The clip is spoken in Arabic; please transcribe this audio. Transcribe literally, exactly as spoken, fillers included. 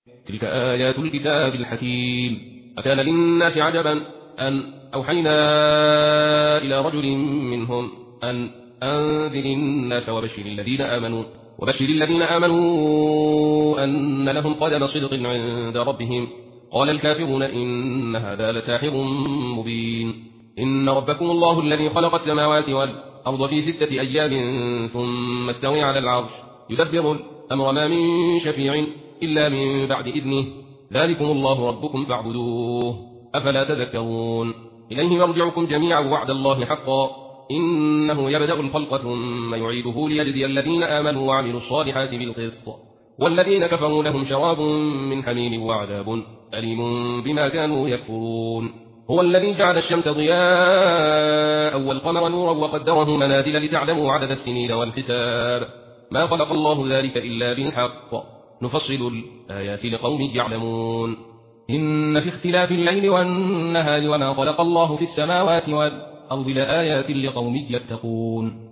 تلك آيات الكتاب الحكيم. أكان للناس عجبا أن أوحينا إلى رجل منهم أن أنذر الناس وبشر الذين آمنوا وبشر الذين آمنوا أن لهم قدم صدق عند ربهم. قال الكافرون إن هذا لساحر مبين. إن ربكم الله الذي خلق السماوات والأرض في ستة أيام ثم استوى على العرش يدبر الأمر ما من شفيع إلا من بعد إذنه ذلكم الله ربكم فاعبدوه أفلا تذكرون. إليه مرجعكم جميعا وعد الله حقا إنه يبدأ الخلق ثم يعيده ليجزي الذين آمنوا وعملوا الصالحات بالقسط والذين كفروا لهم شراب من حميم وعذاب أليم بما كانوا يكفرون. هو الذي جعل الشمس ضياء والقمر نورا وقدره منازل لتعلموا عدد السنين والحساب ما خلق الله ذلك إلا بالحق نفصل الآيات لقوم يعلمون. إن في اختلاف الليل والنهار وما خلق الله في السماوات والأرض لآيات لقوم يتقون.